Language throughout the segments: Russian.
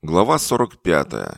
Глава 45.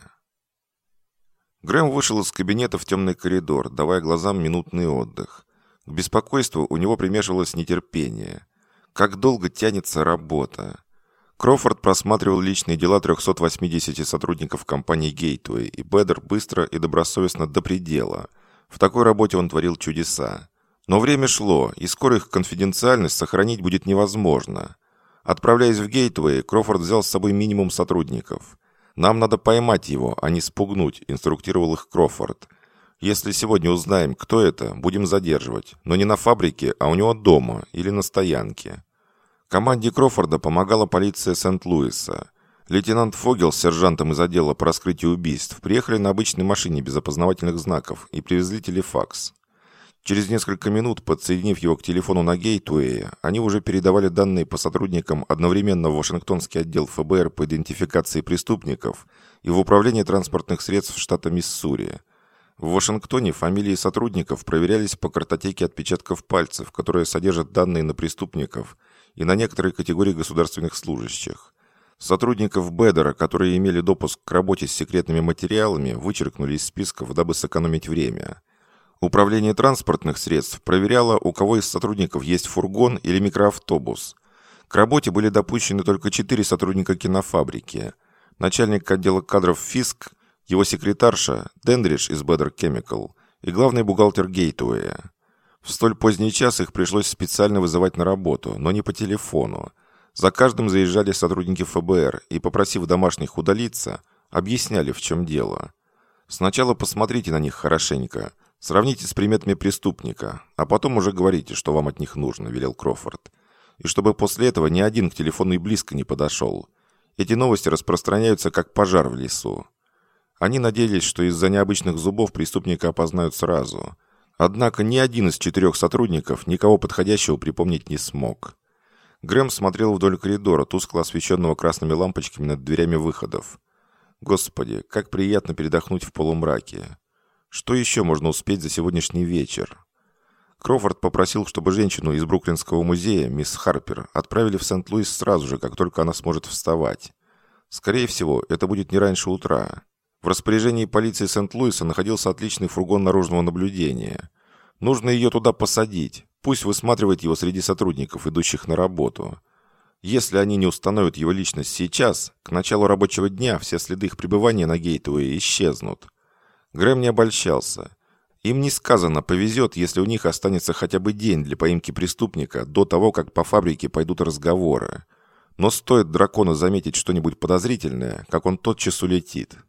Грэм вышел из кабинета в темный коридор, давая глазам минутный отдых. К беспокойству у него примешивалось нетерпение. Как долго тянется работа? Кроуфорд просматривал личные дела 380 сотрудников компании Gateway, и Бэдер быстро и добросовестно до предела. В такой работе он творил чудеса. Но время шло, и скоро их конфиденциальность сохранить будет невозможно. Отправляясь в Гейтвей, Кроуфорд взял с собой минимум сотрудников. «Нам надо поймать его, а не спугнуть», – инструктировал их Кроуфорд. «Если сегодня узнаем, кто это, будем задерживать. Но не на фабрике, а у него дома или на стоянке». Команде Кроуфорда помогала полиция Сент-Луиса. Лейтенант Фогел с сержантом из отдела по раскрытию убийств приехали на обычной машине без опознавательных знаков и привезли телефакс. Через несколько минут, подсоединив его к телефону на Гейтвее, они уже передавали данные по сотрудникам одновременно в Вашингтонский отдел ФБР по идентификации преступников и в Управление транспортных средств штата Миссури. В Вашингтоне фамилии сотрудников проверялись по картотеке отпечатков пальцев, которая содержит данные на преступников и на некоторые категории государственных служащих. Сотрудников Бэдера, которые имели допуск к работе с секретными материалами, вычеркнули из списков, дабы сэкономить время. Управление транспортных средств проверяло, у кого из сотрудников есть фургон или микроавтобус. К работе были допущены только 4 сотрудника кинофабрики. Начальник отдела кадров Фиск, его секретарша Дендридж из Better Chemical и главный бухгалтер Гейтвея. В столь поздний час их пришлось специально вызывать на работу, но не по телефону. За каждым заезжали сотрудники ФБР и, попросив домашних удалиться, объясняли, в чем дело. Сначала посмотрите на них хорошенько. «Сравните с приметами преступника, а потом уже говорите, что вам от них нужно», — велел Кроуфорд. «И чтобы после этого ни один к телефону и близко не подошел. Эти новости распространяются, как пожар в лесу». Они надеялись, что из-за необычных зубов преступника опознают сразу. Однако ни один из 4 сотрудников никого подходящего припомнить не смог. Грэм смотрел вдоль коридора, тускло освещенного красными лампочками над дверями выходов. «Господи, как приятно передохнуть в полумраке. Что еще можно успеть за сегодняшний вечер?» Кроуфорд попросил, чтобы женщину из Бруклинского музея, мисс Харпер, отправили в Сент-Луис сразу же, как только она сможет вставать. Скорее всего, это будет не раньше утра. В распоряжении полиции Сент-Луиса находился отличный фургон наружного наблюдения. Нужно ее туда посадить. Пусть высматривает его среди сотрудников, идущих на работу. Если они не установят его личность сейчас, к началу рабочего дня все следы их пребывания на Гейтвее исчезнут. Грэм не обольщался. Им несказанно повезет, если у них останется хотя бы день для поимки преступника до того, как по фабрике пойдут разговоры. Но стоит дракону заметить что-нибудь подозрительное, как он тотчас улетит.